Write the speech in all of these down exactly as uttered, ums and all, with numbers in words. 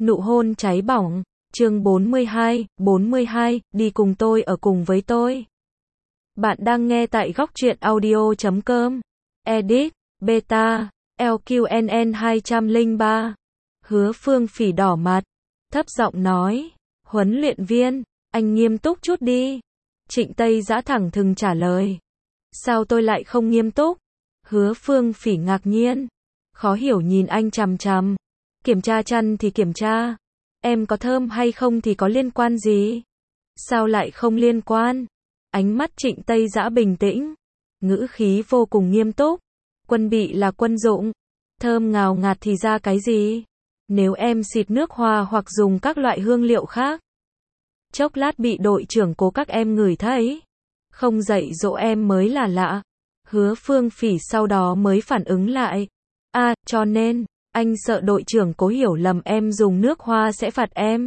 Nụ hôn cháy bỏng, chương bốn mươi hai, bốn mươi hai, đi cùng tôi ở cùng với tôi. Bạn đang nghe tại góc truyện audio chấm com. Edit, Beta, lờ quy en en hai không ba. Hứa Phương Phỉ đỏ mặt, thấp giọng nói, huấn luyện viên, anh nghiêm túc chút đi. Trịnh Tây Dã thẳng thừng trả lời. Sao tôi lại không nghiêm túc? Hứa Phương Phỉ ngạc nhiên, khó hiểu nhìn anh chằm chằm. Kiểm tra chăn thì kiểm tra, em có thơm hay không thì có liên quan gì? Sao lại không liên quan? Ánh mắt Trịnh Tây Dã bình tĩnh, ngữ khí vô cùng nghiêm túc. Quân bị là quân dụng, thơm ngào ngạt thì ra cái gì? Nếu em xịt nước hoa hoặc dùng các loại hương liệu khác, chốc lát bị đội trưởng Cố các em ngửi thấy, không dạy dỗ em mới là lạ. Hứa Phương Phỉ sau đó mới phản ứng lại. À, cho nên, anh sợ đội trưởng Cố hiểu lầm em dùng nước hoa sẽ phạt em,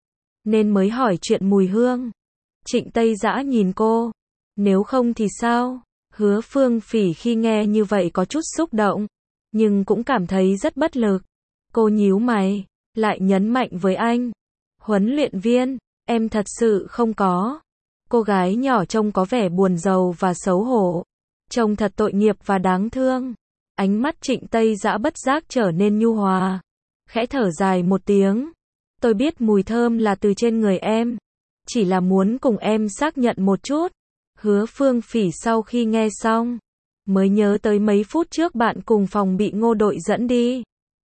nên mới hỏi chuyện mùi hương. Trịnh Tây Dã nhìn cô. Nếu không thì sao? Hứa Phương Phỉ khi nghe như vậy có chút xúc động, nhưng cũng cảm thấy rất bất lực. Cô nhíu mày, lại nhấn mạnh với anh. Huấn luyện viên, em thật sự không có. Cô gái nhỏ trông có vẻ buồn rầu và xấu hổ, trông thật tội nghiệp và đáng thương. Ánh mắt Trịnh Tây Dã bất giác trở nên nhu hòa, khẽ thở dài một tiếng. Tôi biết mùi thơm là từ trên người em, chỉ là muốn cùng em xác nhận một chút. Hứa Phương Phỉ sau khi nghe xong, mới nhớ tới mấy phút trước bạn cùng phòng bị Ngô đội dẫn đi.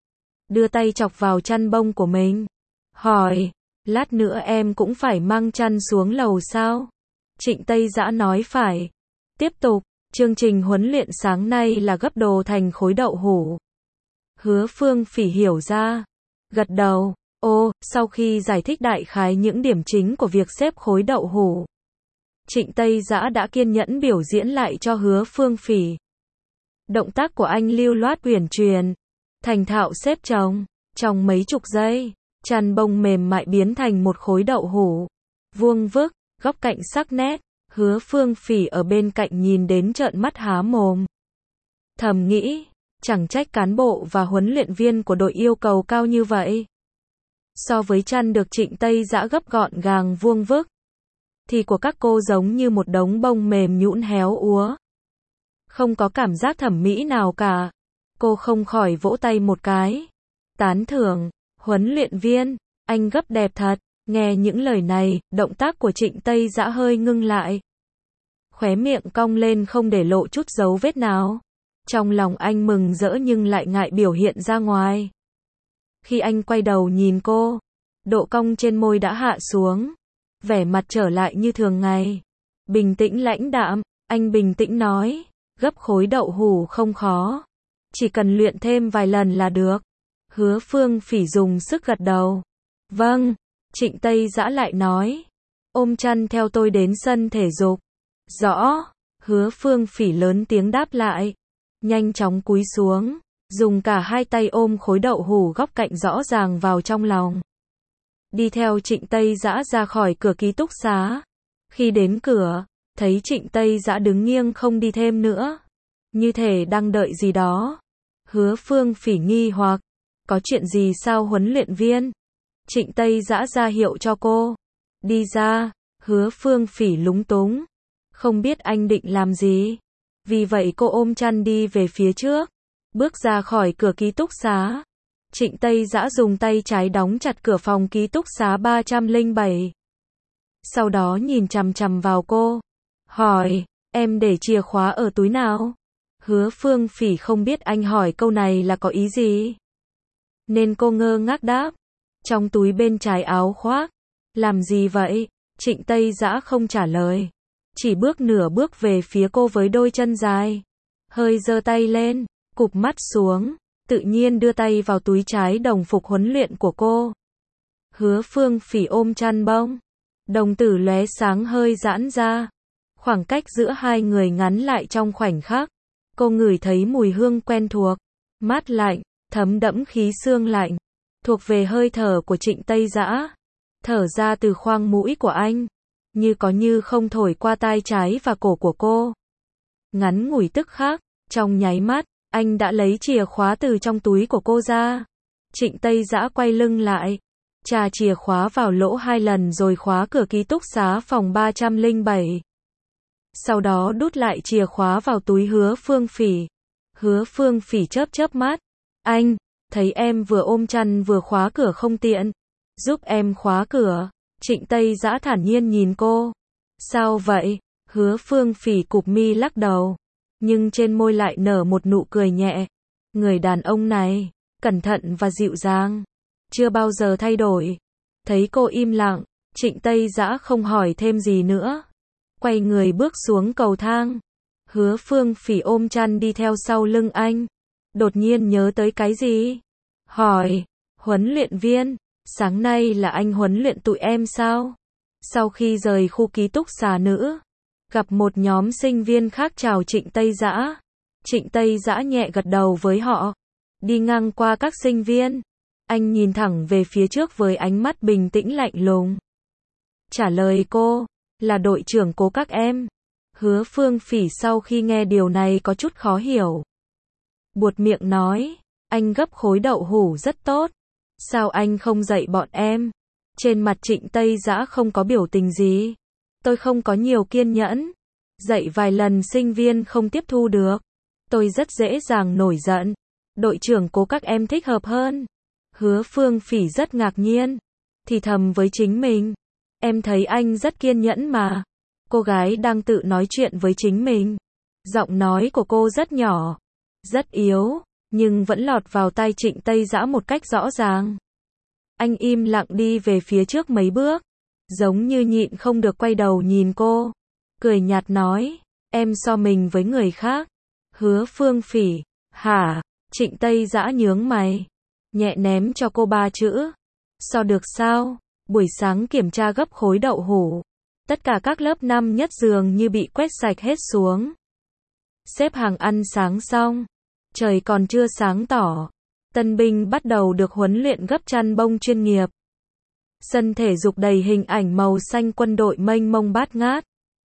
Đưa tay chọc vào chăn bông của mình, hỏi, lát nữa em cũng phải mang chăn xuống lầu sao? Trịnh Tây Dã nói phải. Tiếp tục, chương trình huấn luyện sáng nay là gấp đồ thành khối đậu hũ. Hứa Phương Phỉ hiểu ra, gật đầu. Ô, sau khi giải thích đại khái những điểm chính của việc xếp khối đậu hũ, Trịnh Tây Dã đã kiên nhẫn biểu diễn lại cho Hứa Phương Phỉ. Động tác của anh lưu loát uyển chuyển, thành thạo xếp chồng. Trong mấy chục giây, chăn bông mềm mại biến thành một khối đậu hũ vuông vức, góc cạnh sắc nét. Hứa Phương Phỉ ở bên cạnh nhìn đến trợn mắt há mồm. Thầm nghĩ, chẳng trách cán bộ và huấn luyện viên của đội yêu cầu cao như vậy. So với chăn được Trịnh Tây Dã gấp gọn gàng vuông vức, thì của các cô giống như một đống bông mềm nhũn héo úa, không có cảm giác thẩm mỹ nào cả. Cô không khỏi vỗ tay một cái, tán thưởng. Huấn luyện viên, anh gấp đẹp thật. Nghe những lời này, động tác của Trịnh Tây Dã hơi ngưng lại, khóe miệng cong lên không để lộ chút dấu vết nào. Trong lòng anh mừng rỡ nhưng lại ngại biểu hiện ra ngoài. Khi anh quay đầu nhìn cô, độ cong trên môi đã hạ xuống, vẻ mặt trở lại như thường ngày, bình tĩnh lãnh đạm. Anh bình tĩnh nói, gấp khối đậu hũ không khó, chỉ cần luyện thêm vài lần là được. Hứa Phương Phỉ dùng sức gật đầu. Vâng. Trịnh Tây Dã lại nói, ôm chăn theo tôi đến sân thể dục. Rõ. Hứa Phương Phỉ lớn tiếng đáp lại, nhanh chóng cúi xuống, dùng cả hai tay ôm khối đậu hũ góc cạnh rõ ràng vào trong lòng. Đi theo Trịnh Tây Dã ra khỏi cửa ký túc xá. Khi đến cửa, thấy Trịnh Tây Dã đứng nghiêng không đi thêm nữa, như thể đang đợi gì đó. Hứa Phương Phỉ nghi hoặc, có chuyện gì sao huấn luyện viên? Trịnh Tây Dã ra hiệu cho cô đi ra. Hứa Phương Phỉ lúng túng, không biết anh định làm gì, vì vậy cô ôm chăn đi về phía trước, bước ra khỏi cửa ký túc xá. Trịnh Tây Dã dùng tay trái đóng chặt cửa phòng ký túc xá ba không bảy. Sau đó nhìn chằm chằm vào cô, hỏi, em để chìa khóa ở túi nào? Hứa Phương Phỉ không biết anh hỏi câu này là có ý gì, nên cô ngơ ngác đáp, trong túi bên trái áo khoác. Làm gì vậy? Trịnh Tây Dã không trả lời, chỉ bước nửa bước về phía cô với đôi chân dài, hơi giơ tay lên, cụp mắt xuống, tự nhiên đưa tay vào túi trái đồng phục huấn luyện của cô. Hứa Phương Phỉ ôm chăn bông, đồng tử lóe sáng hơi giãn ra, khoảng cách giữa hai người ngắn lại trong khoảnh khắc. Cô ngửi thấy mùi hương quen thuộc, mát lạnh, thấm đẫm khí xương lạnh, thuộc về hơi thở của Trịnh Tây Dã, thở ra từ khoang mũi của anh, như có như không thổi qua tai trái và cổ của cô. Ngắn ngủi tức khắc, trong nháy mắt, anh đã lấy chìa khóa từ trong túi của cô ra. Trịnh Tây Dã quay lưng lại, tra chìa khóa vào lỗ hai lần rồi khóa cửa ký túc xá phòng ba trăm lẻ bảy. Sau đó đút lại chìa khóa vào túi Hứa Phương Phỉ. Hứa Phương Phỉ chớp chớp mắt. Anh, thấy em vừa ôm chăn vừa khóa cửa không tiện. Giúp em khóa cửa. Trịnh Tây Dã thản nhiên nhìn cô. Sao vậy? Hứa Phương Phỉ cụp mi lắc đầu. Nhưng trên môi lại nở một nụ cười nhẹ. Người đàn ông này, cẩn thận và dịu dàng. Chưa bao giờ thay đổi. Thấy cô im lặng, Trịnh Tây Dã không hỏi thêm gì nữa. Quay người bước xuống cầu thang. Hứa Phương Phỉ ôm chăn đi theo sau lưng anh. Đột nhiên nhớ tới cái gì? Hỏi, huấn luyện viên, sáng nay là anh huấn luyện tụi em sao? Sau khi rời khu ký túc xá nữ, gặp một nhóm sinh viên khác chào Trịnh Tây Dã. Trịnh Tây Dã nhẹ gật đầu với họ. Đi ngang qua các sinh viên, anh nhìn thẳng về phía trước với ánh mắt bình tĩnh lạnh lùng. Trả lời cô, là đội trưởng Cố các em. Hứa Phương Phỉ sau khi nghe điều này có chút khó hiểu. Buột miệng nói, anh gấp khối đậu hủ rất tốt. Sao anh không dạy bọn em? Trên mặt Trịnh Tây Dã không có biểu tình gì. Tôi không có nhiều kiên nhẫn. Dạy vài lần sinh viên không tiếp thu được. Tôi rất dễ dàng nổi giận. Đội trưởng Cố các em thích hợp hơn. Hứa Phương Phỉ rất ngạc nhiên. Thì thầm với chính mình. Em thấy anh rất kiên nhẫn mà. Cô gái đang tự nói chuyện với chính mình. Giọng nói của cô rất nhỏ, rất yếu, nhưng vẫn lọt vào tai Trịnh Tây Dã một cách rõ ràng. Anh im lặng đi về phía trước mấy bước, giống như nhịn không được quay đầu nhìn cô. Cười nhạt nói, em so mình với người khác. Hứa Phương Phỉ, hả? Trịnh Tây Dã nhướng mày, nhẹ ném cho cô ba chữ. So được sao? Buổi sáng kiểm tra gấp khối đậu hủ. Tất cả các lớp năm nhất dường như bị quét sạch hết xuống. Xếp hàng ăn sáng xong. Trời còn chưa sáng tỏ. Tân binh bắt đầu được huấn luyện gấp chăn bông chuyên nghiệp. Sân thể dục đầy hình ảnh màu xanh quân đội mênh mông bát ngát.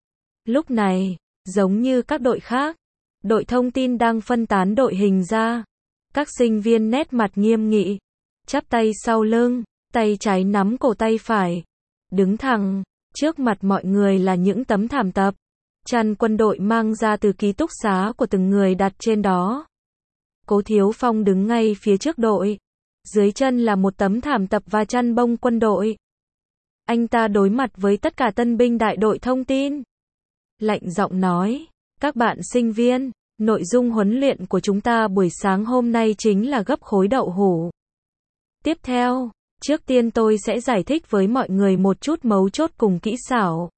Lúc này, giống như các đội khác, đội thông tin đang phân tán đội hình ra. Các sinh viên nét mặt nghiêm nghị, chắp tay sau lưng, tay trái nắm cổ tay phải, đứng thẳng. Trước mặt mọi người là những tấm thảm tập, chăn quân đội mang ra từ ký túc xá của từng người đặt trên đó. Cố Thiếu Phong đứng ngay phía trước đội. Dưới chân là một tấm thảm tập và chăn bông quân đội. Anh ta đối mặt với tất cả tân binh đại đội thông tin. Lạnh giọng nói, các bạn sinh viên, nội dung huấn luyện của chúng ta buổi sáng hôm nay chính là gấp khối đậu hủ. Tiếp theo, trước tiên tôi sẽ giải thích với mọi người một chút mấu chốt cùng kỹ xảo.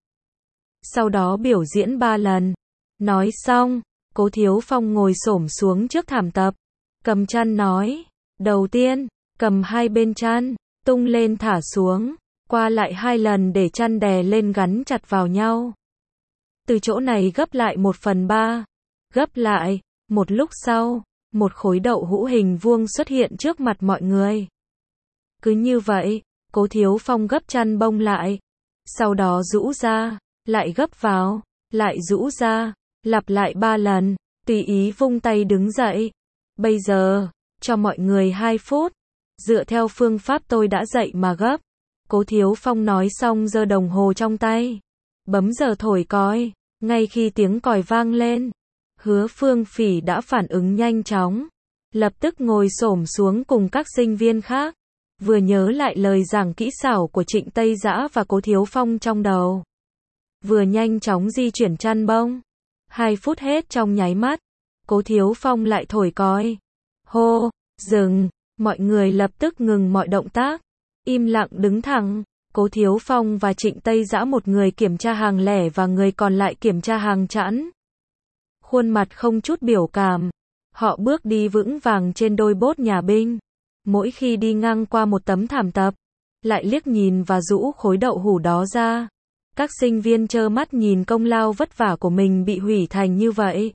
Sau đó biểu diễn ba lần. Nói xong, Cố Thiếu Phong ngồi xổm xuống trước thảm tập, cầm chăn nói. Đầu tiên, cầm hai bên chăn, tung lên thả xuống, qua lại hai lần để chăn đè lên gắn chặt vào nhau. Từ chỗ này gấp lại một phần ba. Gấp lại, một lúc sau, một khối đậu hũ hình vuông xuất hiện trước mặt mọi người. Cứ như vậy, Cố Thiếu Phong gấp chăn bông lại, sau đó rũ ra, lại gấp vào, lại rũ ra, lặp lại ba lần, tùy ý vung tay đứng dậy. Bây giờ, cho mọi người hai phút, dựa theo phương pháp tôi đã dạy mà gấp. Cố Thiếu Phong nói xong giơ đồng hồ trong tay, bấm giờ thổi còi. Ngay khi tiếng còi vang lên, Hứa Phương Phỉ đã phản ứng nhanh chóng, lập tức ngồi xổm xuống cùng các sinh viên khác. Vừa nhớ lại lời giảng kỹ xảo của Trịnh Tây Dã và Cố Thiếu Phong trong đầu, vừa nhanh chóng di chuyển chăn bông. Hai phút hết trong nháy mắt. Cố Thiếu Phong lại thổi còi. Hô, dừng. Mọi người lập tức ngừng mọi động tác, im lặng đứng thẳng. Cố Thiếu Phong và Trịnh Tây Dã một người kiểm tra hàng lẻ và người còn lại kiểm tra hàng chẵn. Khuôn mặt không chút biểu cảm. Họ bước đi vững vàng trên đôi bốt nhà binh. Mỗi khi đi ngang qua một tấm thảm tập, lại liếc nhìn và rũ khối đậu hủ đó ra. Các sinh viên trơ mắt nhìn công lao vất vả của mình bị hủy thành như vậy.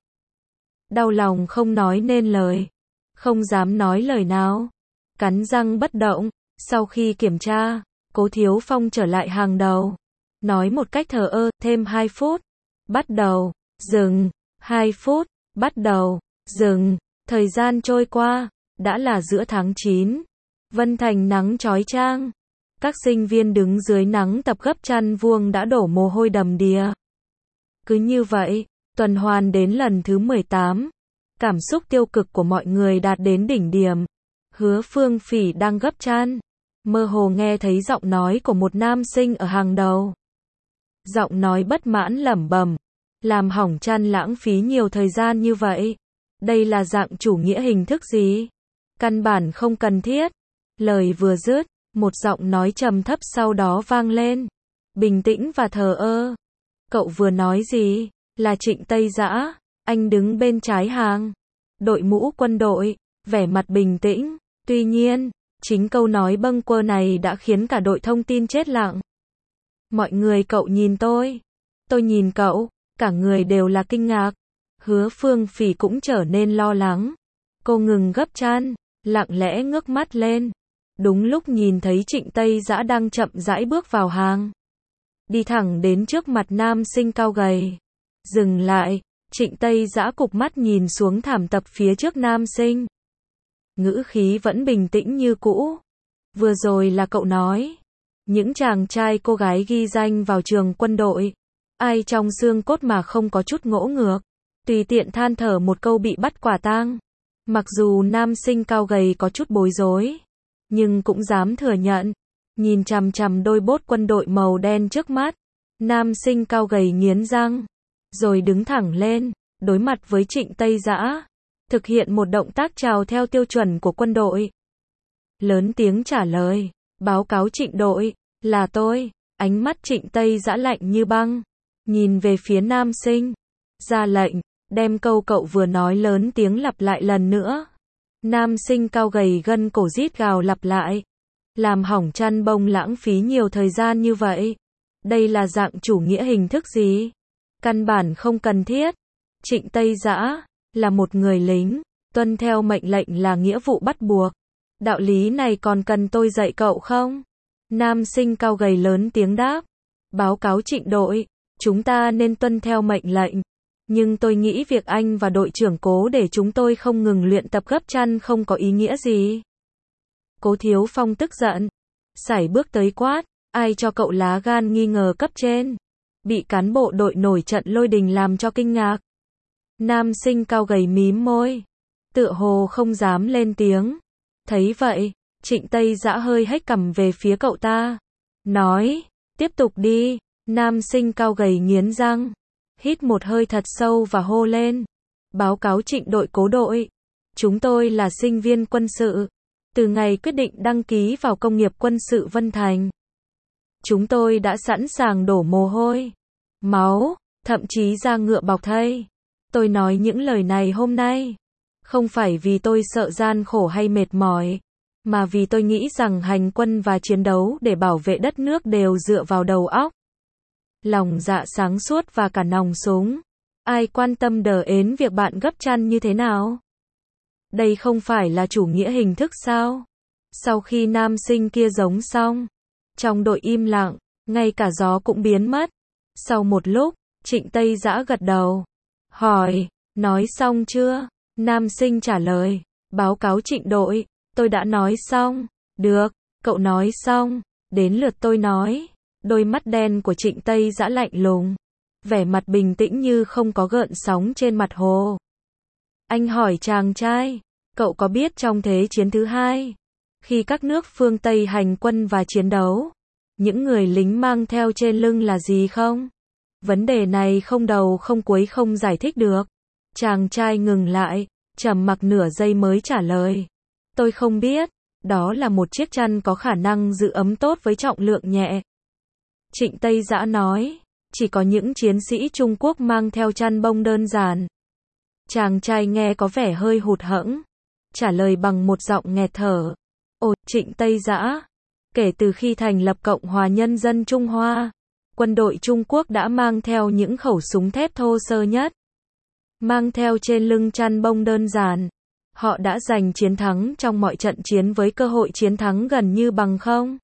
Đau lòng không nói nên lời, không dám nói lời nào, cắn răng bất động. Sau khi kiểm tra, Cố Thiếu Phong trở lại hàng đầu, nói một cách thờ ơ, thêm hai phút, bắt đầu, dừng, hai phút, bắt đầu, dừng. Thời gian trôi qua, đã là giữa tháng chín. Vân Thành nắng chói chang. Các sinh viên đứng dưới nắng tập gấp chăn vuông đã đổ mồ hôi đầm đìa. Cứ như vậy, tuần hoàn đến lần thứ mười tám. Cảm xúc tiêu cực của mọi người đạt đến đỉnh điểm. Hứa Phương Phỉ đang gấp chăn. Mơ hồ nghe thấy giọng nói của một nam sinh ở hàng đầu. Giọng nói bất mãn lẩm bẩm. Làm hỏng chăn lãng phí nhiều thời gian như vậy. Đây là dạng chủ nghĩa hình thức gì? Căn bản không cần thiết. Lời vừa dứt, một giọng nói trầm thấp sau đó vang lên. Bình tĩnh và thờ ơ. Cậu vừa nói gì? Là Trịnh Tây Dã. Anh đứng bên trái hàng. Đội mũ quân đội, vẻ mặt bình tĩnh. Tuy nhiên, chính câu nói bâng quơ này đã khiến cả đội thông tin chết lặng. Mọi người cậu nhìn tôi. Tôi nhìn cậu. Cả người đều là kinh ngạc. Hứa Phương Phỉ cũng trở nên lo lắng. Cô ngừng gấp chăn, lặng lẽ ngước mắt lên. Đúng lúc nhìn thấy Trịnh Tây Dã đang chậm rãi bước vào hàng. Đi thẳng đến trước mặt nam sinh cao gầy. Dừng lại, Trịnh Tây Dã cụp mắt nhìn xuống thảm tập phía trước nam sinh. Ngữ khí vẫn bình tĩnh như cũ. Vừa rồi là cậu nói. Những chàng trai cô gái ghi danh vào trường quân đội. Ai trong xương cốt mà không có chút ngỗ ngược. Tùy tiện than thở một câu bị bắt quả tang. Mặc dù nam sinh cao gầy có chút bối rối. Nhưng cũng dám thừa nhận. Nhìn chằm chằm đôi bốt quân đội màu đen trước mắt. Nam sinh cao gầy nghiến răng. Rồi đứng thẳng lên. Đối mặt với Trịnh Tây Dã. Thực hiện một động tác chào theo tiêu chuẩn của quân đội. Lớn tiếng trả lời. Báo cáo Trịnh đội. Là tôi. Ánh mắt Trịnh Tây Dã lạnh như băng. Nhìn về phía nam sinh. Ra lệnh. Đem câu cậu vừa nói lớn tiếng lặp lại lần nữa. Nam sinh cao gầy gân cổ rít gào lặp lại. Làm hỏng chăn bông lãng phí nhiều thời gian như vậy. Đây là dạng chủ nghĩa hình thức gì? Căn bản không cần thiết. Trịnh Tây Dã là một người lính. Tuân theo mệnh lệnh là nghĩa vụ bắt buộc. Đạo lý này còn cần tôi dạy cậu không? Nam sinh cao gầy lớn tiếng đáp. Báo cáo Trịnh đội. Chúng ta nên tuân theo mệnh lệnh. Nhưng tôi nghĩ việc anh và đội trưởng Cố để chúng tôi không ngừng luyện tập gấp chăn không có ý nghĩa gì. Cố Thiếu Phong tức giận. Sải bước tới quát. Ai cho cậu lá gan nghi ngờ cấp trên? Bị cán bộ đội nổi trận lôi đình làm cho kinh ngạc. Nam sinh cao gầy mím môi. Tựa hồ không dám lên tiếng. Thấy vậy, Trịnh Tây Dã hơi hếch cằm về phía cậu ta. Nói, tiếp tục đi. Nam sinh cao gầy nghiến răng. Hít một hơi thật sâu và hô lên. Báo cáo Trịnh đội Cố đội. Chúng tôi là sinh viên quân sự. Từ ngày quyết định đăng ký vào công nghiệp quân sự Vân Thành. Chúng tôi đã sẵn sàng đổ mồ hôi, máu, thậm chí da ngựa bọc thây. Tôi nói những lời này hôm nay. Không phải vì tôi sợ gian khổ hay mệt mỏi. Mà vì tôi nghĩ rằng hành quân và chiến đấu để bảo vệ đất nước đều dựa vào đầu óc. Lòng dạ sáng suốt và cả nòng súng. Ai quan tâm đờ ến việc bạn gấp chăn như thế nào? Đây không phải là chủ nghĩa hình thức sao? Sau khi nam sinh kia giống xong, trong đội im lặng, ngay cả gió cũng biến mất. Sau một lúc, Trịnh Tây Dã gật đầu. Hỏi, nói xong chưa? Nam sinh trả lời, báo cáo Trịnh đội, tôi đã nói xong. Được, cậu nói xong, đến lượt tôi nói. Đôi mắt đen của Trịnh Tây Dã lạnh lùng, vẻ mặt bình tĩnh như không có gợn sóng trên mặt hồ. Anh hỏi chàng trai, cậu có biết trong Thế chiến thứ hai, khi các nước phương Tây hành quân và chiến đấu, những người lính mang theo trên lưng là gì không? Vấn đề này không đầu không cuối không giải thích được. Chàng trai ngừng lại, trầm mặc nửa giây mới trả lời. Tôi không biết, đó là một chiếc chăn có khả năng giữ ấm tốt với trọng lượng nhẹ. Trịnh Tây Dã nói, chỉ có những chiến sĩ Trung Quốc mang theo chăn bông đơn giản. Chàng trai nghe có vẻ hơi hụt hẫng, trả lời bằng một giọng nghẹt thở. Ồ, Trịnh Tây Dã, kể từ khi thành lập Cộng hòa Nhân dân Trung Hoa, quân đội Trung Quốc đã mang theo những khẩu súng thép thô sơ nhất. Mang theo trên lưng chăn bông đơn giản. Họ đã giành chiến thắng trong mọi trận chiến với cơ hội chiến thắng gần như bằng không?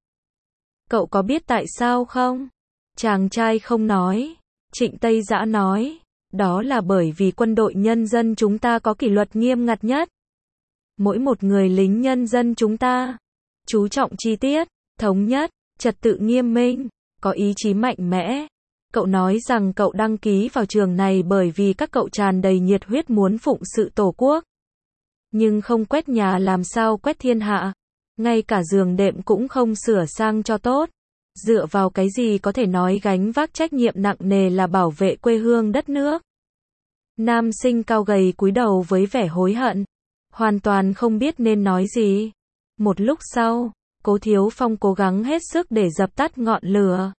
Cậu có biết tại sao không? Chàng trai không nói. Trịnh Tây Dã nói, đó là bởi vì quân đội nhân dân chúng ta có kỷ luật nghiêm ngặt nhất. Mỗi một người lính nhân dân chúng ta chú trọng chi tiết, thống nhất, trật tự nghiêm minh, có ý chí mạnh mẽ. Cậu nói rằng cậu đăng ký vào trường này bởi vì các cậu tràn đầy nhiệt huyết muốn phụng sự Tổ quốc. Nhưng không quét nhà làm sao quét thiên hạ, ngay cả giường đệm cũng không sửa sang cho tốt. Dựa vào cái gì có thể nói gánh vác trách nhiệm nặng nề là bảo vệ quê hương đất nước. Nam sinh cao gầy cúi đầu với vẻ hối hận, hoàn toàn không biết nên nói gì. Một lúc sau, Cố Thiếu Phong cố gắng hết sức để dập tắt ngọn lửa.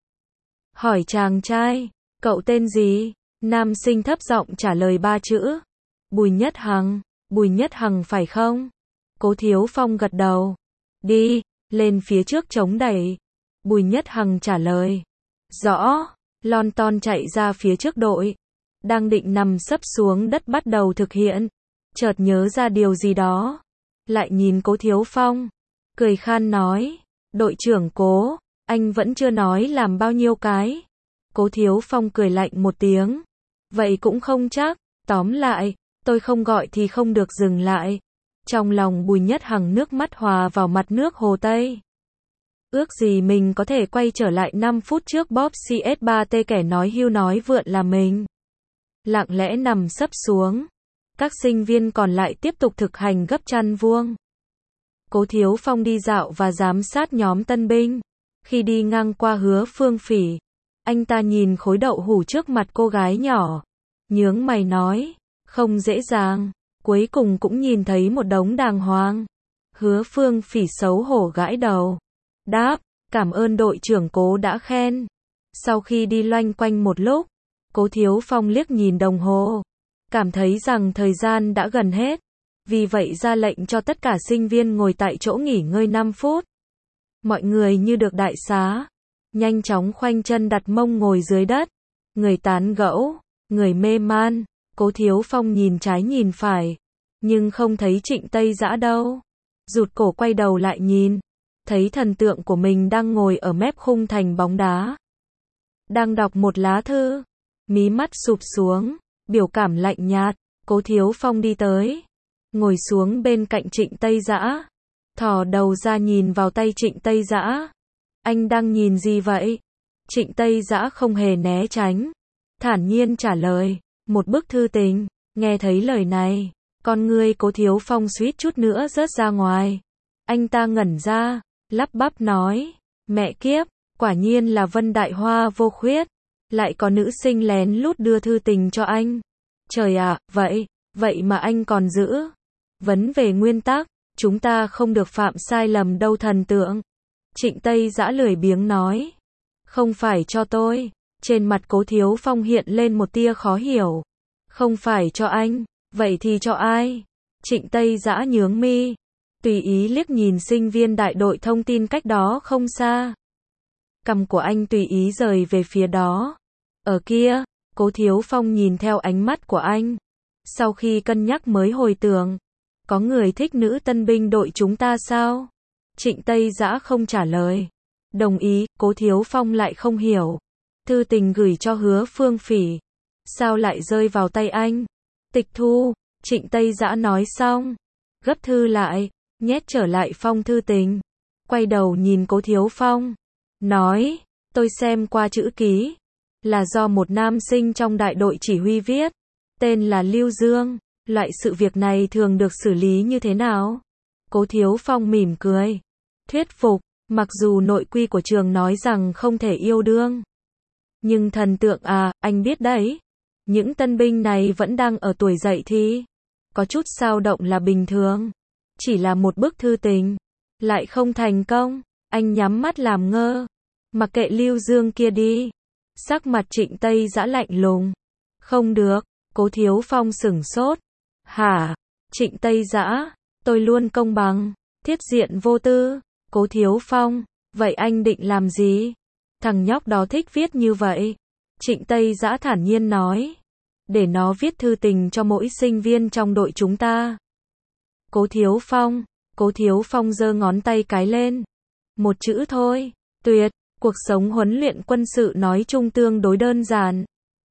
Hỏi chàng trai, cậu tên gì? Nam sinh thấp giọng trả lời ba chữ. Bùi Nhất Hằng. Bùi Nhất Hằng phải không? Cố Thiếu Phong gật đầu. Đi, lên phía trước chống đẩy. Bùi Nhất Hằng trả lời. Rõ, lon ton chạy ra phía trước đội. Đang định nằm sấp xuống đất bắt đầu thực hiện. Chợt nhớ ra điều gì đó. Lại nhìn Cố Thiếu Phong. Cười khan nói. Đội trưởng Cố, anh vẫn chưa nói làm bao nhiêu cái. Cố Thiếu Phong cười lạnh một tiếng. Vậy cũng không chắc, tóm lại, tôi không gọi thì không được dừng lại. Trong lòng Bùi Nhất Hằng nước mắt hòa vào mặt nước Hồ Tây. Ước gì mình có thể quay trở lại năm phút trước Bob xê ét ba T kẻ nói hưu nói vượn là mình. Lặng lẽ nằm sấp xuống. Các sinh viên còn lại tiếp tục thực hành gấp chăn vuông. Cố Thiếu Phong đi dạo và giám sát nhóm tân binh. Khi đi ngang qua Hứa Phương Phỉ, anh ta nhìn khối đậu hủ trước mặt cô gái nhỏ. Nhướng mày nói, không dễ dàng. Cuối cùng cũng nhìn thấy một đống đàng hoàng. Hứa Phương Phỉ xấu hổ gãi đầu. Đáp, cảm ơn đội trưởng Cố đã khen. Sau khi đi loanh quanh một lúc, Cố Thiếu Phong liếc nhìn đồng hồ. Cảm thấy rằng thời gian đã gần hết. Vì vậy ra lệnh cho tất cả sinh viên ngồi tại chỗ nghỉ ngơi năm phút. Mọi người như được đại xá. Nhanh chóng khoanh chân đặt mông ngồi dưới đất. Người tán gẫu, người mê man. Cố Thiếu Phong nhìn trái nhìn phải. Nhưng không thấy Trịnh Tây Dã đâu. Rụt cổ quay đầu lại nhìn. Thấy thần tượng của mình đang ngồi ở mép khung thành bóng đá. Đang đọc một lá thư. Mí mắt sụp xuống. Biểu cảm lạnh nhạt. Cố Thiếu Phong đi tới. Ngồi xuống bên cạnh Trịnh Tây Dã. Thò đầu ra nhìn vào tay Trịnh Tây Dã. Anh đang nhìn gì vậy? Trịnh Tây Dã không hề né tránh. Thản nhiên trả lời. Một bức thư tình. Nghe thấy lời này. Con ngươi Cố Thiếu Phong suýt chút nữa rớt ra ngoài. Anh ta ngẩn ra. Lắp bắp nói. Mẹ kiếp. Quả nhiên là Vân Đại Hoa vô khuyết. Lại có nữ sinh lén lút đưa thư tình cho anh. Trời ạ, vậy. Vậy mà anh còn giữ. Vấn về nguyên tắc. Chúng ta không được phạm sai lầm đâu thần tượng. Trịnh Tây Dã lười biếng nói. Không phải cho tôi. Trên mặt Cố Thiếu Phong hiện lên một tia khó hiểu. Không phải cho anh. Vậy thì cho ai? Trịnh Tây Dã nhướng mi. Tùy ý liếc nhìn sinh viên đại đội thông tin cách đó không xa. Cằm của anh tùy ý rời về phía đó. Ở kia, Cố Thiếu Phong nhìn theo ánh mắt của anh. Sau khi cân nhắc mới hồi tưởng. Có người thích nữ tân binh đội chúng ta sao? Trịnh Tây Dã không trả lời. Đồng ý, Cố Thiếu Phong lại không hiểu. Thư tình gửi cho Hứa Phương Phỉ. Sao lại rơi vào tay anh? Tịch thu, Trịnh Tây Dã nói xong. Gấp thư lại, nhét trở lại phong thư tình. Quay đầu nhìn Cố Thiếu Phong. Nói, tôi xem qua chữ ký. Là do một nam sinh trong đại đội chỉ huy viết. Tên là Lưu Dương. Loại sự việc này thường được xử lý như thế nào? Cố Thiếu Phong mỉm cười. Thuyết phục, mặc dù nội quy của trường nói rằng không thể yêu đương. Nhưng thần tượng à, anh biết đấy. Những tân binh này vẫn đang ở tuổi dậy thì. Có chút xao động là bình thường. Chỉ là một bức thư tình. Lại không thành công. Anh nhắm mắt làm ngơ. Mặc kệ Lưu Dương kia đi. Sắc mặt Trịnh Tây Dã lạnh lùng. Không được. Cố Thiếu Phong sửng sốt. Hả? Trịnh Tây Dã, tôi luôn công bằng, thiết diện vô tư. Cố Thiếu Phong, vậy anh định làm gì? Thằng nhóc đó thích viết như vậy. Trịnh Tây Dã thản nhiên nói. Để nó viết thư tình cho mỗi sinh viên trong đội chúng ta. Cố Thiếu Phong, Cố Thiếu Phong giơ ngón tay cái lên. Một chữ thôi, tuyệt, cuộc sống huấn luyện quân sự nói chung tương đối đơn giản.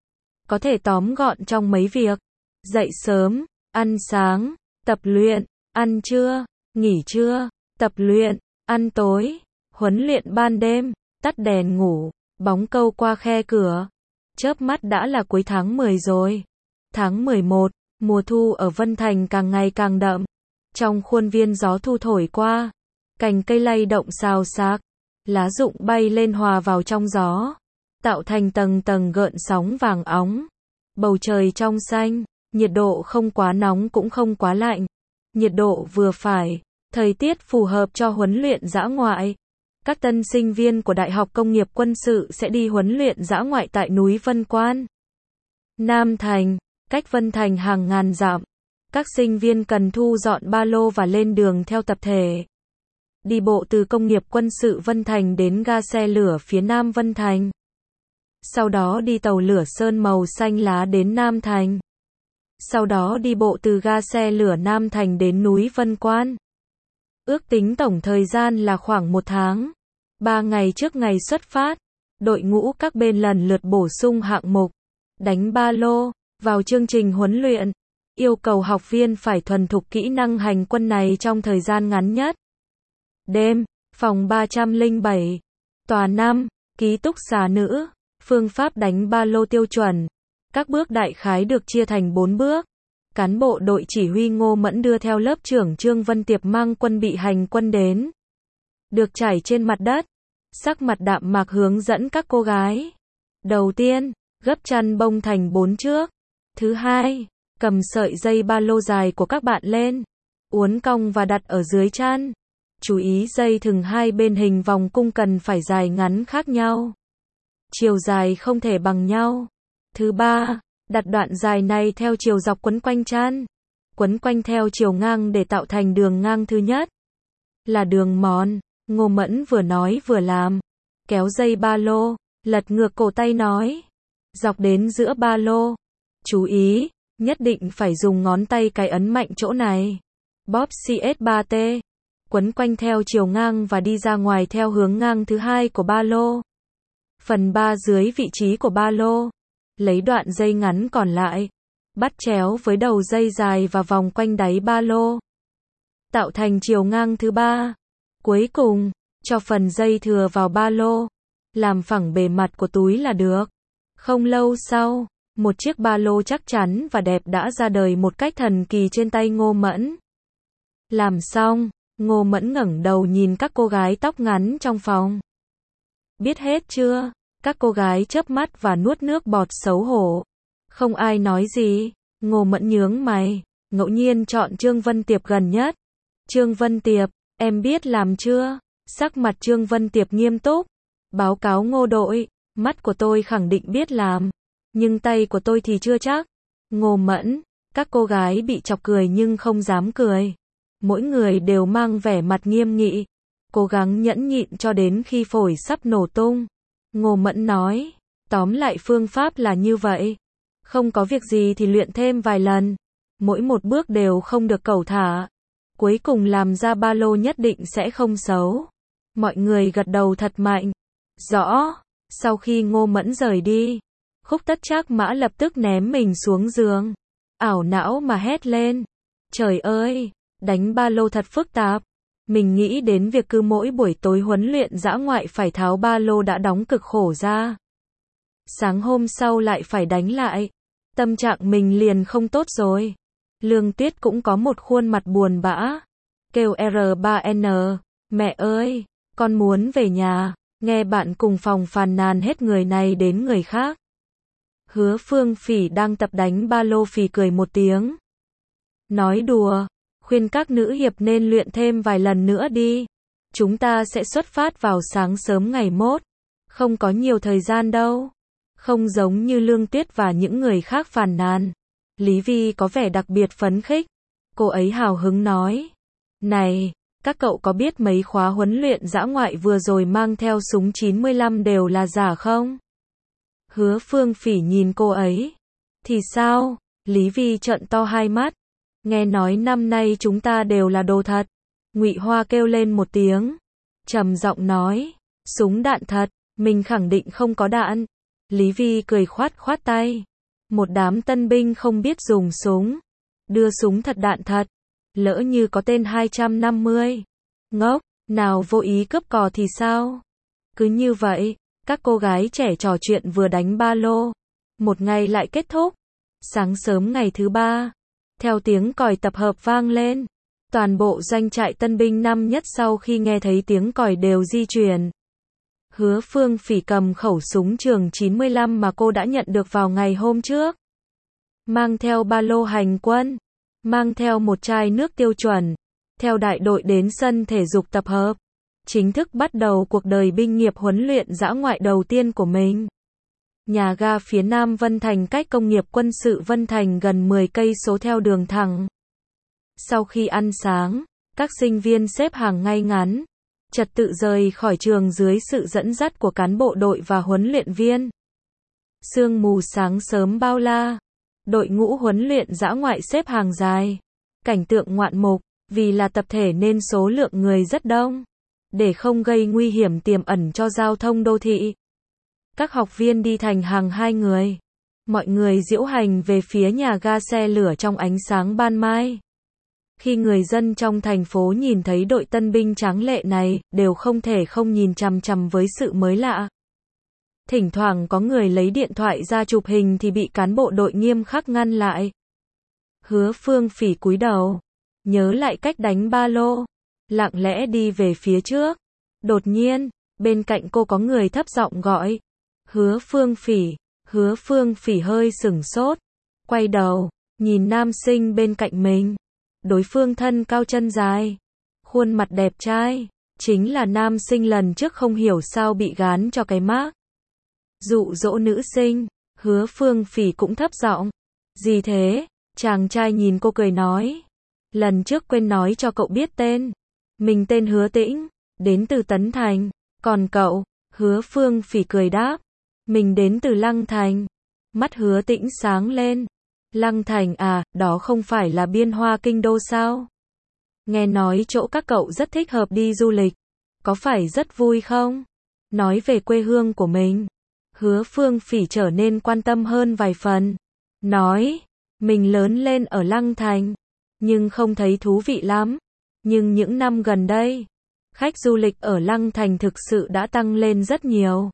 Có thể tóm gọn trong mấy việc. Dậy sớm, ăn sáng, tập luyện, ăn trưa, nghỉ trưa, tập luyện, ăn tối, Huấn luyện ban đêm, tắt đèn ngủ, bóng câu qua khe cửa. Chớp mắt đã là cuối tháng mười rồi. Tháng mười một, mùa thu ở Vân Thành càng ngày càng đậm. Trong khuôn viên gió thu thổi qua, cành cây lay động xào xạc, lá rụng bay lên hòa vào trong gió, tạo thành tầng tầng gợn sóng vàng óng. Bầu trời trong xanh, nhiệt độ không quá nóng cũng không quá lạnh, nhiệt độ vừa phải, thời tiết phù hợp cho huấn luyện dã ngoại. Các tân sinh viên của Đại học Công nghiệp Quân sự sẽ đi huấn luyện dã ngoại tại núi Vân Quan, Nam Thành, cách Vân Thành hàng ngàn dặm. Các sinh viên cần thu dọn ba lô và lên đường theo tập thể. Đi bộ từ Công nghiệp Quân sự Vân Thành đến ga xe lửa phía Nam Vân Thành. Sau đó đi tàu lửa sơn màu xanh lá đến Nam Thành. Sau đó đi bộ từ ga xe lửa Nam Thành đến núi Vân Quan. Ước tính tổng thời gian là khoảng một tháng. Ba ngày trước ngày xuất phát, đội ngũ các bên lần lượt bổ sung hạng mục, đánh ba lô, vào chương trình huấn luyện, yêu cầu học viên phải thuần thục kỹ năng hành quân này trong thời gian ngắn nhất. Đêm, phòng ba trăm lẻ bảy, tòa năm, ký túc xá nữ, phương pháp đánh ba lô tiêu chuẩn. Các bước đại khái được chia thành bốn bước. Cán bộ đội chỉ huy Ngô Mẫn đưa theo lớp trưởng Trương Vân Tiệp mang quân bị hành quân đến. Được trải trên mặt đất, sắc mặt đạm mạc hướng dẫn các cô gái. Đầu tiên, gấp chăn bông thành bốn trước. Thứ hai, cầm sợi dây ba lô dài của các bạn lên, uốn cong và đặt ở dưới chăn. Chú ý dây thừng hai bên hình vòng cung cần phải dài ngắn khác nhau. Chiều dài không thể bằng nhau. Thứ ba, đặt đoạn dài này theo chiều dọc quấn quanh chăn, quấn quanh theo chiều ngang để tạo thành đường ngang. Thứ nhất là đường mòn. Ngô Mẫn vừa nói vừa làm, kéo dây ba lô, lật ngược cổ tay nói, dọc đến giữa ba lô. Chú ý, nhất định phải dùng ngón tay cái ấn mạnh chỗ này. Bóp C S ba T, quấn quanh theo chiều ngang và đi ra ngoài theo hướng ngang thứ hai của ba lô. Phần ba dưới vị trí của ba lô, lấy đoạn dây ngắn còn lại, bắt chéo với đầu dây dài và vòng quanh đáy ba lô, tạo thành chiều ngang thứ ba. Cuối cùng, cho phần dây thừa vào ba lô, làm phẳng bề mặt của túi là được. Không lâu sau, một chiếc ba lô chắc chắn và đẹp đã ra đời một cách thần kỳ trên tay Ngô Mẫn. Làm xong, Ngô Mẫn ngẩng đầu nhìn các cô gái tóc ngắn trong phòng. Biết hết chưa? Các cô gái chớp mắt và nuốt nước bọt xấu hổ. Không ai nói gì. Ngô Mẫn nhướng mày, ngẫu nhiên chọn Trương Vân Tiệp gần nhất. Trương Vân Tiệp, em biết làm chưa? Sắc mặt Trương Vân Tiệp nghiêm túc. Báo cáo Ngô đội, mắt của tôi khẳng định biết làm, nhưng tay của tôi thì chưa chắc. Ngô Mẫn, các cô gái bị chọc cười nhưng không dám cười. Mỗi người đều mang vẻ mặt nghiêm nghị, cố gắng nhẫn nhịn cho đến khi phổi sắp nổ tung. Ngô Mẫn nói, tóm lại phương pháp là như vậy. Không có việc gì thì luyện thêm vài lần. Mỗi một bước đều không được cẩu thả. Cuối cùng làm ra ba lô nhất định sẽ không xấu. Mọi người gật đầu thật mạnh. Rõ. Sau khi Ngô Mẫn rời đi, Khúc Tất Trác Mã lập tức ném mình xuống giường, ảo não mà hét lên. Trời ơi, đánh ba lô thật phức tạp. Mình nghĩ đến việc cứ mỗi buổi tối huấn luyện dã ngoại phải tháo ba lô đã đóng cực khổ ra. Sáng hôm sau lại phải đánh lại. Tâm trạng mình liền không tốt rồi. Lương Tuyết cũng có một khuôn mặt buồn bã. Kêu R ba N, mẹ ơi, con muốn về nhà. Nghe bạn cùng phòng phàn nàn hết người này đến người khác. Hứa Phương Phỉ đang tập đánh ba lô phì cười một tiếng. Nói đùa, khuyên các nữ hiệp nên luyện thêm vài lần nữa đi. Chúng ta sẽ xuất phát vào sáng sớm ngày mốt. Không có nhiều thời gian đâu. Không giống như Lương Tuyết và những người khác phàn nàn. Lý Vi có vẻ đặc biệt phấn khích. Cô ấy hào hứng nói. Này, các cậu có biết mấy khóa huấn luyện dã ngoại vừa rồi mang theo súng chín mươi lăm đều là giả không? Hứa Phương Phỉ nhìn cô ấy. Thì sao? Lý Vi trợn to hai mắt. Nghe nói năm nay chúng ta đều là đồ thật. Ngụy Hoa kêu lên một tiếng, trầm giọng nói, súng đạn thật, mình khẳng định không có đạn. Lý Vi cười khoát khoát tay. Một đám tân binh không biết dùng súng, đưa súng thật đạn thật, lỡ như có tên hai trăm năm mươi. Ngốc, Nào vô ý cướp cò thì sao? Cứ như vậy, các cô gái trẻ trò chuyện vừa đánh ba lô. Một ngày lại kết thúc. Sáng sớm ngày thứ ba, theo tiếng còi tập hợp vang lên, toàn bộ doanh trại tân binh năm nhất sau khi nghe thấy tiếng còi đều di chuyển. Hứa Phương Phỉ cầm khẩu súng trường chín mươi lăm mà cô đã nhận được vào ngày hôm trước. Mang theo ba lô hành quân, mang theo một chai nước tiêu chuẩn, theo đại đội đến sân thể dục tập hợp, chính thức bắt đầu cuộc đời binh nghiệp huấn luyện dã ngoại đầu tiên của mình. Nhà ga phía nam Vân Thành cách công nghiệp quân sự Vân Thành gần mười cây số theo đường thẳng. Sau khi ăn sáng, các sinh viên xếp hàng ngay ngắn, trật tự rời khỏi trường dưới sự dẫn dắt của cán bộ đội và huấn luyện viên. Sương mù sáng sớm bao la, đội ngũ huấn luyện dã ngoại xếp hàng dài, cảnh tượng ngoạn mục, vì là tập thể nên số lượng người rất đông, để không gây nguy hiểm tiềm ẩn cho giao thông đô thị. Các học viên đi thành hàng hai người, mọi người diễu hành về phía nhà ga xe lửa trong ánh sáng ban mai. Khi người dân trong thành phố nhìn thấy đội tân binh tráng lệ này, đều không thể không nhìn chằm chằm với sự mới lạ. Thỉnh thoảng có người lấy điện thoại ra chụp hình thì bị cán bộ đội nghiêm khắc ngăn lại. Hứa Phương Phỉ cúi đầu, nhớ lại cách đánh ba lô, lặng lẽ đi về phía trước. Đột nhiên, bên cạnh cô có người thấp giọng gọi. Hứa Phương Phỉ, Hứa Phương Phỉ hơi sửng sốt, quay đầu, nhìn nam sinh bên cạnh mình. Đối phương thân cao chân dài, khuôn mặt đẹp trai, chính là nam sinh lần trước không hiểu sao bị gán cho cái mác dụ dỗ nữ sinh. Hứa Phương Phỉ cũng thấp giọng, gì thế? Chàng trai nhìn cô cười nói, lần trước quên nói cho cậu biết tên, mình tên Hứa Tĩnh, đến từ Tấn Thành, còn cậu? Hứa Phương Phỉ cười đáp, mình đến từ Lăng Thành. Mắt Hứa Tĩnh sáng lên, Lăng Thành à, đó không phải là biên hoa kinh đô sao? Nghe nói chỗ các cậu rất thích hợp đi du lịch, có phải rất vui không? Nói về quê hương của mình, Hứa Phương Phỉ trở nên quan tâm hơn vài phần. Nói, mình lớn lên ở Lăng Thành, nhưng không thấy thú vị lắm. Nhưng những năm gần đây, khách du lịch ở Lăng Thành thực sự đã tăng lên rất nhiều.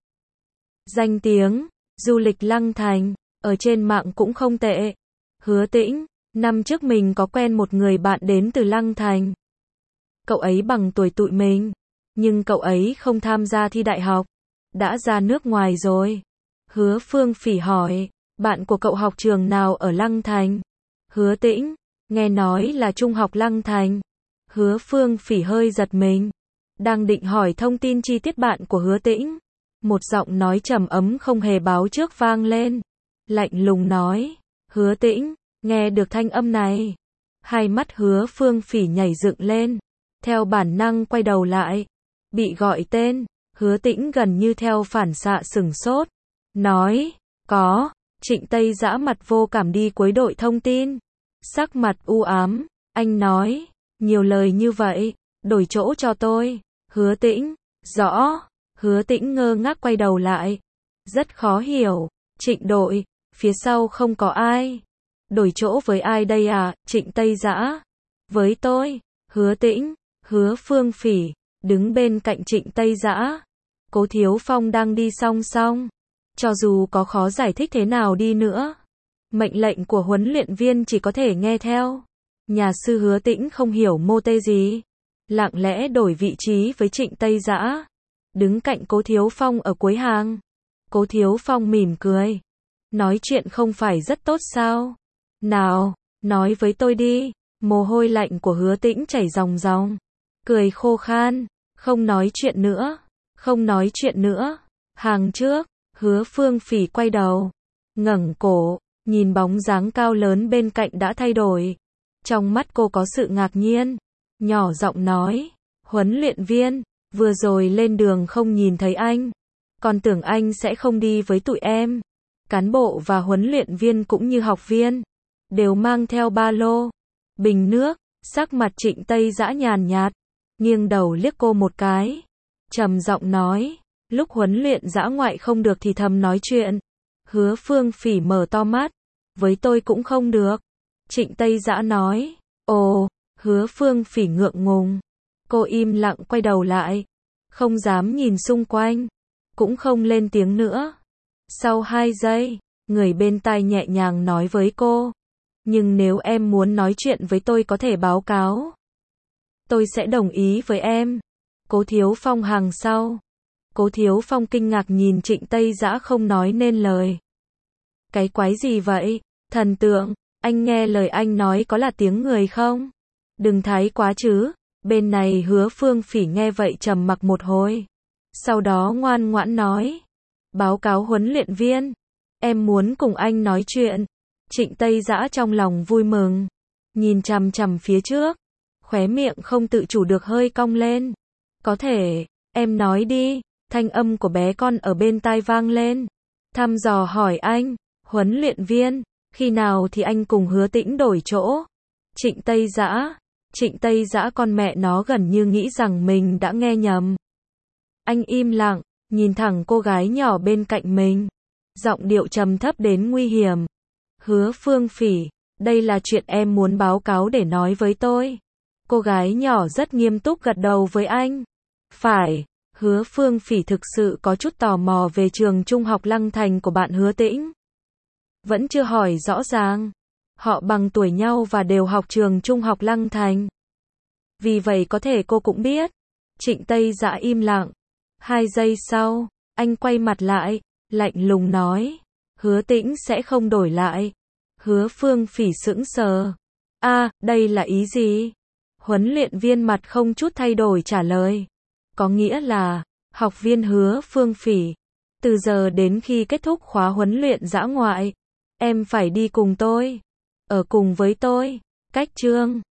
Danh tiếng, du lịch Lăng Thành, ở trên mạng cũng không tệ. Hứa Tĩnh, năm trước mình có quen một người bạn đến từ Lăng Thành. Cậu ấy bằng tuổi tụi mình, nhưng cậu ấy không tham gia thi đại học, đã ra nước ngoài rồi. Hứa Phương Phỉ hỏi, bạn của cậu học trường nào ở Lăng Thành? Hứa Tĩnh, nghe nói là Trung học Lăng Thành. Hứa Phương Phỉ hơi giật mình, đang định hỏi thông tin chi tiết bạn của Hứa Tĩnh. Một giọng nói trầm ấm không hề báo trước vang lên, lạnh lùng nói, Hứa Tĩnh, nghe được thanh âm này. Hai mắt Hứa Phương Phỉ nhảy dựng lên, theo bản năng quay đầu lại. Bị gọi tên, Hứa Tĩnh gần như theo phản xạ sửng sốt, nói, có. Trịnh Tây Dã mặt vô cảm đi cuối đội thông tin, sắc mặt u ám, anh nói, nhiều lời như vậy, đổi chỗ cho tôi. Hứa Tĩnh, rõ. Hứa Tĩnh ngơ ngác quay đầu lại, rất khó hiểu. Trịnh đội, phía sau không có ai. Đổi chỗ với ai đây à? Trịnh Tây Dã. Với tôi. Hứa Tĩnh, Hứa Phương Phỉ, đứng bên cạnh Trịnh Tây Dã. Cố Thiếu Phong đang đi song song. Cho dù có khó giải thích thế nào đi nữa, mệnh lệnh của huấn luyện viên chỉ có thể nghe theo. Nhà sư Hứa Tĩnh không hiểu mô tê gì, lặng lẽ đổi vị trí với Trịnh Tây Dã, đứng cạnh Cố Thiếu Phong ở cuối hàng. Cố Thiếu Phong mỉm cười, nói chuyện không phải rất tốt sao? Nào, nói với tôi đi. Mồ hôi lạnh của Hứa Tĩnh chảy ròng ròng, cười khô khan, không nói chuyện nữa, không nói chuyện nữa. Hàng trước, Hứa Phương Phỉ quay đầu, ngẩng cổ, nhìn bóng dáng cao lớn bên cạnh đã thay đổi. Trong mắt cô có sự ngạc nhiên, nhỏ giọng nói, huấn luyện viên, vừa rồi lên đường không nhìn thấy anh, còn tưởng anh sẽ không đi với tụi em. Cán bộ và huấn luyện viên cũng như học viên, đều mang theo ba lô, bình nước. Sắc mặt Trịnh Tây Dã nhàn nhạt, nghiêng đầu liếc cô một cái, trầm giọng nói, lúc huấn luyện dã ngoại không được thì thầm nói chuyện. Hứa Phương Phỉ mở to mắt, với tôi cũng không được. Trịnh Tây Dã nói, ồ. Hứa Phương Phỉ ngượng ngùng, Cô im lặng quay đầu lại, không dám nhìn xung quanh, cũng không lên tiếng nữa. Sau hai giây, người bên tai nhẹ nhàng nói với cô, nhưng nếu em muốn nói chuyện với tôi có thể báo cáo. Tôi sẽ đồng ý với em. Cố Thiếu Phong hàng sau. Cố Thiếu Phong kinh ngạc nhìn Trịnh Tây Dã không nói nên lời. Cái quái gì vậy? Thần tượng, anh nghe lời anh nói có là tiếng người không? Đừng thái quá chứ. Bên này Hứa Phương Phỉ nghe vậy trầm mặc một hồi. Sau đó ngoan ngoãn nói. Báo cáo huấn luyện viên. Em muốn cùng anh nói chuyện. Trịnh Tây Dã trong lòng vui mừng. Nhìn chằm chằm phía trước. Khóe miệng không tự chủ được hơi cong lên. Có thể, em nói đi. Thanh âm của bé con ở bên tai vang lên. Thăm dò hỏi anh. Huấn luyện viên, khi nào thì anh cùng Hứa Tĩnh đổi chỗ? Trịnh Tây Dã. Trịnh Tây Dã con mẹ nó gần như nghĩ rằng mình đã nghe nhầm. Anh im lặng, nhìn thẳng cô gái nhỏ bên cạnh mình. Giọng điệu trầm thấp đến nguy hiểm. Hứa Phương Phỉ, đây là chuyện em muốn báo cáo để nói với tôi. Cô gái nhỏ rất nghiêm túc gật đầu với anh. Phải, Hứa Phương Phỉ thực sự có chút tò mò về trường trung học Lăng Thành của bạn Hứa Tĩnh. Vẫn chưa hỏi rõ ràng. Họ bằng tuổi nhau và đều học trường trung học Lăng Thành. Vì vậy có thể cô cũng biết. Trịnh Tây Dã im lặng. Hai giây sau, anh quay mặt lại, lạnh lùng nói. Hứa Tĩnh sẽ không đổi lại. Hứa Phương Phỉ sững sờ. A, đây là ý gì? Huấn luyện viên mặt không chút thay đổi trả lời. Có nghĩa là, học viên Hứa Phương Phỉ. Từ giờ đến khi kết thúc khóa huấn luyện dã ngoại, em phải đi cùng tôi. Ở cùng với tôi. Cách chương